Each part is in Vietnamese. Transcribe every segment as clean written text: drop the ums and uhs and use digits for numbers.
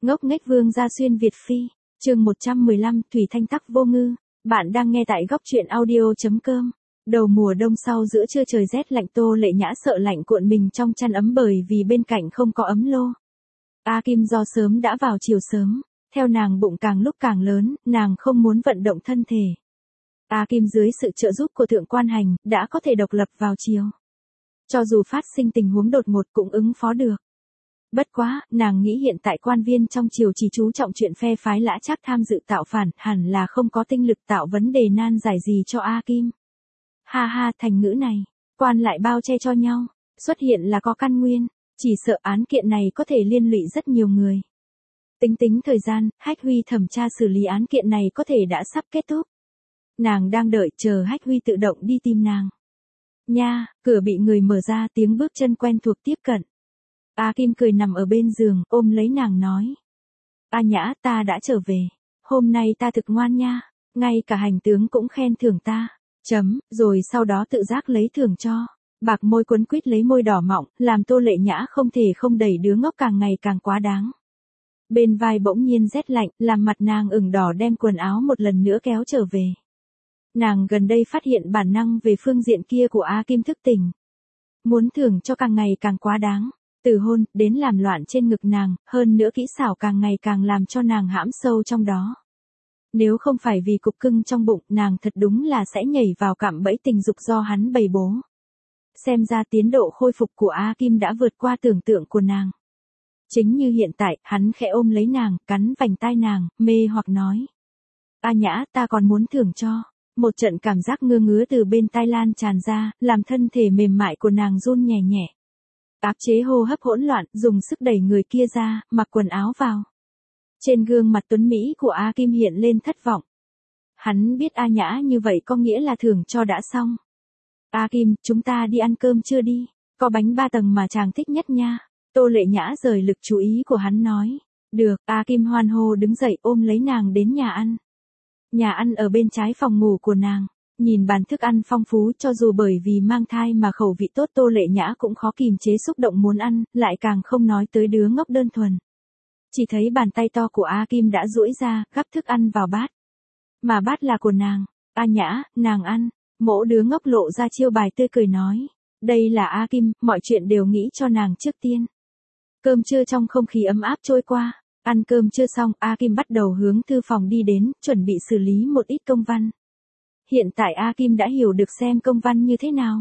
Ngốc nghếch Vương gia xuyên Việt Phi, chương 115, Thủy Thanh Tắc vô ngư. Bạn đang nghe tại góc truyện audio.com. Đầu mùa đông sau giữa trưa trời rét lạnh, Tô Lệ Nhã sợ lạnh cuộn mình trong chăn ấm bởi vì bên cạnh không có ấm lô. A Kim do sớm đã vào chiều sớm, theo nàng bụng càng lúc càng lớn, nàng không muốn vận động thân thể. A Kim dưới sự trợ giúp của Thượng Quan Hành, đã có thể độc lập vào chiều. Cho dù phát sinh tình huống đột ngột cũng ứng phó được. Bất quá, nàng nghĩ hiện tại quan viên trong triều chỉ chú trọng chuyện phe phái Lã Trác tham dự tạo phản, hẳn là không có tinh lực tạo vấn đề nan giải gì cho A Kim. Ha ha, thành ngữ này, quan lại bao che cho nhau, xuất hiện là có căn nguyên, chỉ sợ án kiện này có thể liên lụy rất nhiều người. Tính thời gian, Hách Huy thẩm tra xử lý án kiện này có thể đã sắp kết thúc. Nàng đang đợi chờ Hách Huy tự động đi tìm nàng. Nha, cửa bị người mở ra, tiếng bước chân quen thuộc tiếp cận. A Kim cười nằm ở bên giường, ôm lấy nàng nói. A Nhã, ta đã trở về. Hôm nay ta thực ngoan nha. Ngay cả hành tướng cũng khen thưởng ta. Rồi sau đó tự giác lấy thưởng cho. Bạc môi quấn quýt lấy môi đỏ mọng, làm Tô Lệ Nhã không thể không đẩy đứa ngốc càng ngày càng quá đáng. Bên vai bỗng nhiên rét lạnh, làm mặt nàng ửng đỏ, đem quần áo một lần nữa kéo trở về. Nàng gần đây phát hiện bản năng về phương diện kia của A Kim thức tỉnh. Muốn thưởng cho càng ngày càng quá đáng. Từ hôn, đến làm loạn trên ngực nàng, hơn nữa kỹ xảo càng ngày càng làm cho nàng hãm sâu trong đó. Nếu không phải vì cục cưng trong bụng, nàng thật đúng là sẽ nhảy vào cạm bẫy tình dục do hắn bày bố. Xem ra tiến độ khôi phục của A Kim đã vượt qua tưởng tượng của nàng. Chính như hiện tại, hắn khẽ ôm lấy nàng, cắn vành tai nàng, mê hoặc nói. A Nhã, ta còn muốn thưởng cho. Một trận cảm giác ngứa ngứa từ bên tai lan tràn ra, làm thân thể mềm mại của nàng run nhẹ nhẹ. Áp chế hô hấp hỗn loạn, dùng sức đẩy người kia ra, mặc quần áo vào. Trên gương mặt tuấn Mỹ của A Kim hiện lên thất vọng. Hắn biết A Nhã như vậy có nghĩa là thưởng cho đã xong. A Kim, chúng ta đi ăn cơm chưa đi? Có bánh 3 tầng mà chàng thích nhất nha. Tô Lệ Nhã rời lực chú ý của hắn nói. Được, A Kim hoan hô đứng dậy ôm lấy nàng đến nhà ăn. Nhà ăn ở bên trái phòng ngủ của nàng. Nhìn bàn thức ăn phong phú, cho dù bởi vì mang thai mà khẩu vị tốt, Tô Lệ Nhã cũng khó kìm chế xúc động muốn ăn, lại càng không nói tới đứa ngốc đơn thuần. Chỉ thấy bàn tay to của A Kim đã duỗi ra, gắp thức ăn vào bát. Mà bát là của nàng. A Nhã, nàng ăn. Mỗ đứa ngốc lộ ra chiêu bài tươi cười nói. Đây là A Kim, mọi chuyện đều nghĩ cho nàng trước tiên. Cơm trưa trong không khí ấm áp trôi qua. Ăn cơm trưa xong, A Kim bắt đầu hướng thư phòng đi đến, chuẩn bị xử lý một ít công văn. Hiện tại A Kim đã hiểu được xem công văn như thế nào.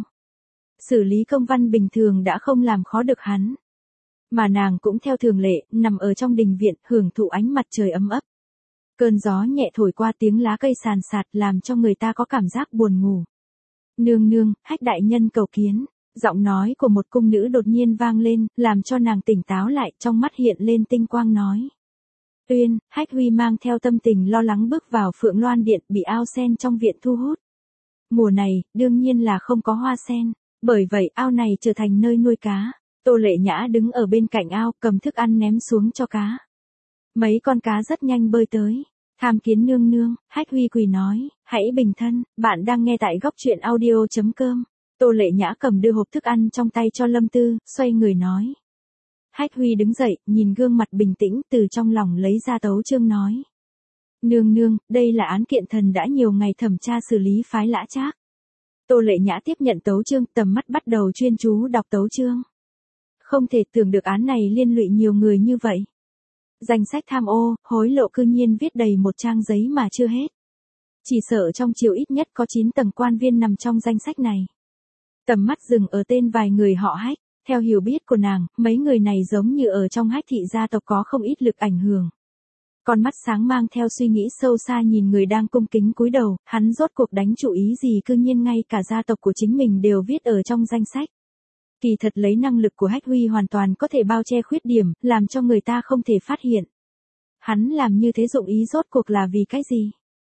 Xử lý công văn bình thường đã không làm khó được hắn. Mà nàng cũng theo thường lệ, nằm ở trong đình viện, hưởng thụ ánh mặt trời ấm ấp. Cơn gió nhẹ thổi qua, tiếng lá cây sàn sạt làm cho người ta có cảm giác buồn ngủ. Nương nương, Hách đại nhân cầu kiến. Giọng nói của một cung nữ đột nhiên vang lên, làm cho nàng tỉnh táo lại, trong mắt hiện lên tinh quang nói. Uyên, Hách Huy mang theo tâm tình lo lắng bước vào Phượng Loan Điện, bị ao sen trong viện thu hút. Mùa này, đương nhiên là không có hoa sen, bởi vậy ao này trở thành nơi nuôi cá. Tô Lệ Nhã đứng ở bên cạnh ao, cầm thức ăn ném xuống cho cá. Mấy con cá rất nhanh bơi tới. Tham kiến nương nương, Hách Huy quỳ nói, hãy bình thân, bạn đang nghe tại góc truyện audio.com. Tô Lệ Nhã cầm đưa hộp thức ăn trong tay cho Lâm Tư, xoay người nói. Hách Huy đứng dậy, nhìn gương mặt bình tĩnh, từ trong lòng lấy ra tấu chương nói. Nương nương, đây là án kiện thần đã nhiều ngày thẩm tra xử lý phái Lã Trác. Tô Lệ Nhã tiếp nhận tấu chương, tầm mắt bắt đầu chuyên chú đọc tấu chương. Không thể tưởng được án này liên lụy nhiều người như vậy. Danh sách tham ô, hối lộ cư nhiên viết đầy một trang giấy mà chưa hết. Chỉ sợ trong triều ít nhất có 9 tầng quan viên nằm trong danh sách này. Tầm mắt dừng ở tên vài người họ Hách. Theo hiểu biết của nàng, mấy người này giống như ở trong Hách thị gia tộc có không ít lực ảnh hưởng. Con mắt sáng mang theo suy nghĩ sâu xa nhìn người đang cung kính cúi đầu, hắn rốt cuộc đánh chủ ý gì cư nhiên ngay cả gia tộc của chính mình đều viết ở trong danh sách. Kỳ thật lấy năng lực của Hách Huy hoàn toàn có thể bao che khuyết điểm, làm cho người ta không thể phát hiện. Hắn làm như thế dụng ý rốt cuộc là vì cái gì?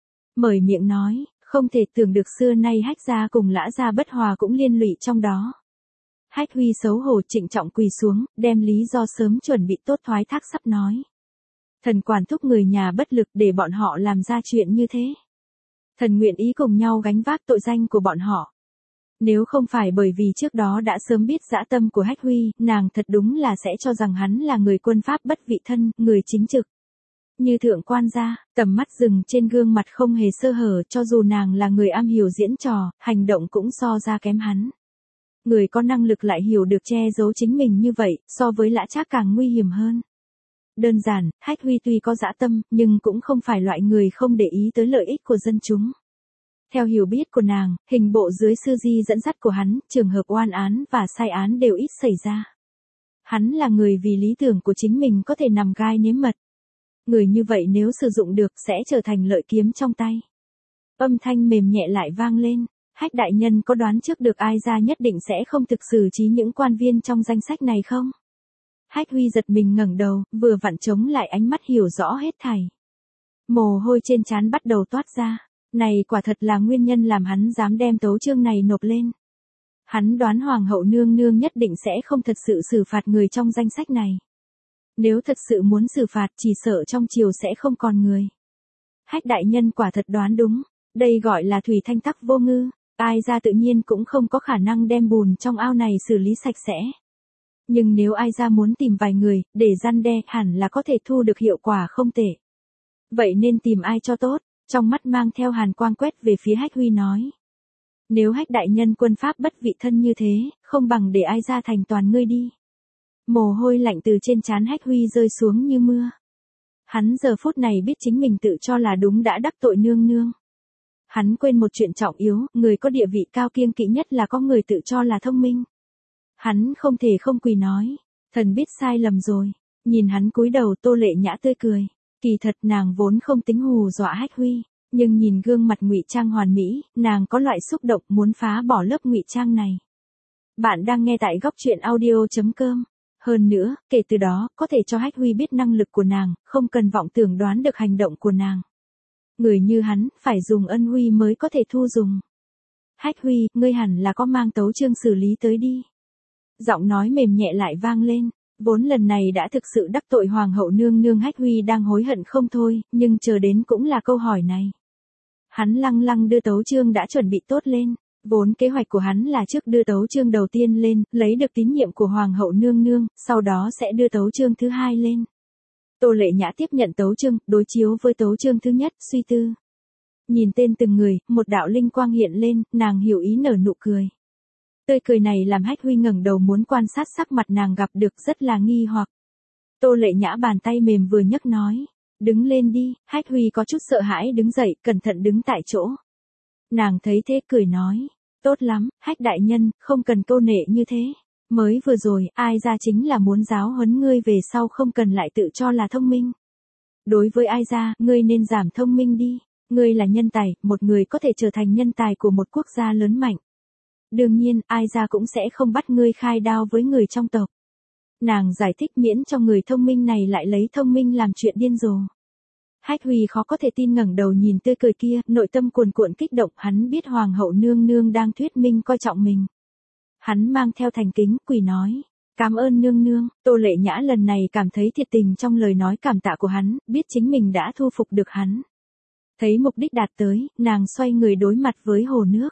Mở miệng nói, không thể tưởng được xưa nay Hách gia cùng Lã gia bất hòa cũng liên lụy trong đó. Hách Huy xấu hổ trịnh trọng quỳ xuống, đem lý do sớm chuẩn bị tốt thoái thác sắp nói. Thần quản thúc người nhà bất lực để bọn họ làm ra chuyện như thế. Thần nguyện ý cùng nhau gánh vác tội danh của bọn họ. Nếu không phải bởi vì trước đó đã sớm biết dã tâm của Hách Huy, nàng thật đúng là sẽ cho rằng hắn là người quân pháp bất vị thân, người chính trực. Như thượng quan gia, tầm mắt dừng trên gương mặt không hề sơ hở, cho dù nàng là người am hiểu diễn trò, hành động cũng so ra kém hắn. Người có năng lực lại hiểu được che giấu chính mình như vậy, so với Lã Trác càng nguy hiểm hơn. Đơn giản, Hách Huy tuy có dã tâm, nhưng cũng không phải loại người không để ý tới lợi ích của dân chúng. Theo hiểu biết của nàng, hình bộ dưới sư di dẫn dắt của hắn, trường hợp oan án và sai án đều ít xảy ra. Hắn là người vì lý tưởng của chính mình có thể nằm gai nếm mật. Người như vậy nếu sử dụng được sẽ trở thành lợi kiếm trong tay. Âm thanh mềm nhẹ lại vang lên. Hách đại nhân có đoán trước được ai ra nhất định sẽ không thực xử trí những quan viên trong danh sách này không? Hách Huy giật mình ngẩng đầu, vừa vặn chống lại ánh mắt hiểu rõ hết thảy. Mồ hôi trên trán bắt đầu toát ra. Này quả thật là nguyên nhân làm hắn dám đem tấu chương này nộp lên. Hắn đoán hoàng hậu nương nương nhất định sẽ không thật sự xử phạt người trong danh sách này. Nếu thật sự muốn xử phạt chỉ sợ trong triều sẽ không còn người. Hách đại nhân quả thật đoán đúng. Đây gọi là thủy thanh tắc vô ngư. Ai ra tự nhiên cũng không có khả năng đem bùn trong ao này xử lý sạch sẽ. Nhưng nếu ai ra muốn tìm vài người, để răn đe, hẳn là có thể thu được hiệu quả không tệ. Vậy nên tìm ai cho tốt? Trong mắt mang theo hàn quang quét về phía Hách Huy nói. Nếu Hách đại nhân quân pháp bất vị thân như thế, không bằng để ai ra thành toàn ngươi đi. Mồ hôi lạnh từ trên trán Hách Huy rơi xuống như mưa. Hắn giờ phút này biết chính mình tự cho là đúng đã đắc tội nương nương. Hắn quên một chuyện trọng yếu, người có địa vị cao kiêng kỵ nhất là có người tự cho là thông minh. Hắn không thể không quỳ nói, thần biết sai lầm rồi. Nhìn hắn cúi đầu Tô Lệ Nhã tươi cười. Kỳ thật nàng vốn không tính hù dọa Hách Huy, nhưng nhìn gương mặt ngụy trang hoàn mỹ, nàng có loại xúc động muốn phá bỏ lớp ngụy trang này. Bạn đang nghe tại góc truyện audio.com. Hơn nữa, kể từ đó, có thể cho Hách Huy biết năng lực của nàng, không cần vọng tưởng đoán được hành động của nàng. Người như hắn, phải dùng ân huy mới có thể thu dùng. Hách Huy, ngươi hẳn là có mang tấu chương xử lý tới đi. Giọng nói mềm nhẹ lại vang lên. Vốn lần này đã thực sự đắc tội hoàng hậu nương nương, Hách Huy đang hối hận không thôi, nhưng chờ đến cũng là câu hỏi này. Hắn lăng lăng đưa tấu chương đã chuẩn bị tốt lên. Vốn kế hoạch của hắn là trước đưa tấu chương đầu tiên lên, lấy được tín nhiệm của hoàng hậu nương nương, sau đó sẽ đưa tấu chương thứ hai lên. Tô Lệ Nhã tiếp nhận tấu chương, đối chiếu với tấu chương thứ nhất, suy tư. Nhìn tên từng người, một đạo linh quang hiện lên, nàng hiểu ý nở nụ cười. Tươi cười này làm Hách Huy ngẩng đầu muốn quan sát sắc mặt nàng gặp được rất là nghi hoặc. Tô Lệ Nhã bàn tay mềm vừa nhấc nói. Đứng lên đi, Hách Huy có chút sợ hãi đứng dậy, cẩn thận đứng tại chỗ. Nàng thấy thế cười nói. Tốt lắm, Hách đại nhân, không cần câu nệ như thế. Mới vừa rồi, ai ra chính là muốn giáo huấn ngươi về sau không cần lại tự cho là thông minh. Đối với ai ra, ngươi nên giảm thông minh đi. Ngươi là nhân tài, một người có thể trở thành nhân tài của một quốc gia lớn mạnh. Đương nhiên, ai ra cũng sẽ không bắt ngươi khai đao với người trong tộc. Nàng giải thích miễn cho người thông minh này lại lấy thông minh làm chuyện điên rồ. Hách Huy khó có thể tin ngẩng đầu nhìn tươi cười kia, nội tâm cuồn cuộn kích động, hắn biết hoàng hậu nương nương đang thuyết minh coi trọng mình. Hắn mang theo thành kính, quỳ nói. Cảm ơn nương nương. Tô Lệ Nhã lần này cảm thấy thiệt tình trong lời nói cảm tạ của hắn, biết chính mình đã thu phục được hắn. Thấy mục đích đạt tới, nàng xoay người đối mặt với hồ nước.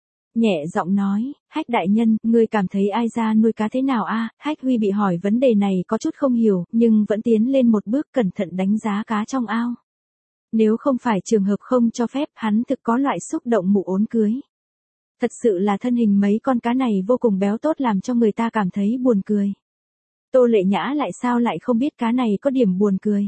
Nhẹ giọng nói, Hách đại nhân, ngươi cảm thấy ai ra nuôi cá thế nào a? Hách Huy bị hỏi vấn đề này có chút không hiểu, nhưng vẫn tiến lên một bước cẩn thận đánh giá cá trong ao. Nếu không phải trường hợp không cho phép, hắn thực có loại xúc động mụ ốn cưới. Thật sự là thân hình mấy con cá này vô cùng béo tốt làm cho người ta cảm thấy buồn cười. Tô Lệ Nhã lại sao lại không biết cá này có điểm buồn cười.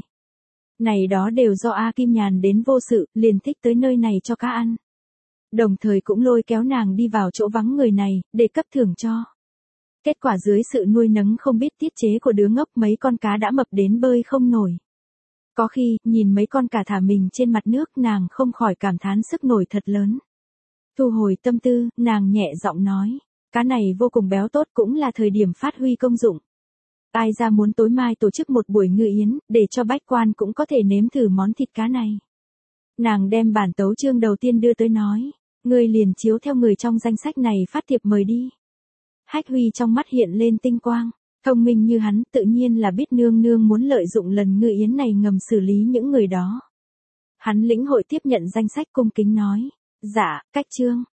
Này đó đều do A Kim Nhàn đến vô sự, liền thích tới nơi này cho cá ăn. Đồng thời cũng lôi kéo nàng đi vào chỗ vắng người này, để cấp thưởng cho. Kết quả dưới sự nuôi nấng không biết tiết chế của đứa ngốc, mấy con cá đã mập đến bơi không nổi. Có khi, nhìn mấy con cá thả mình trên mặt nước, nàng không khỏi cảm thán sức nổi thật lớn. Thu hồi tâm tư, nàng nhẹ giọng nói, cá này vô cùng béo tốt, cũng là thời điểm phát huy công dụng. Ai ra muốn tối mai tổ chức một buổi ngự yến, để cho bách quan cũng có thể nếm thử món thịt cá này. Nàng đem bản tấu chương đầu tiên đưa tới nói, ngươi liền chiếu theo người trong danh sách này phát thiệp mời đi. Hách Huy trong mắt hiện lên tinh quang, thông minh như hắn tự nhiên là biết nương nương muốn lợi dụng lần ngự yến này ngầm xử lý những người đó. Hắn lĩnh hội tiếp nhận danh sách cung kính nói, dạ, cách chương.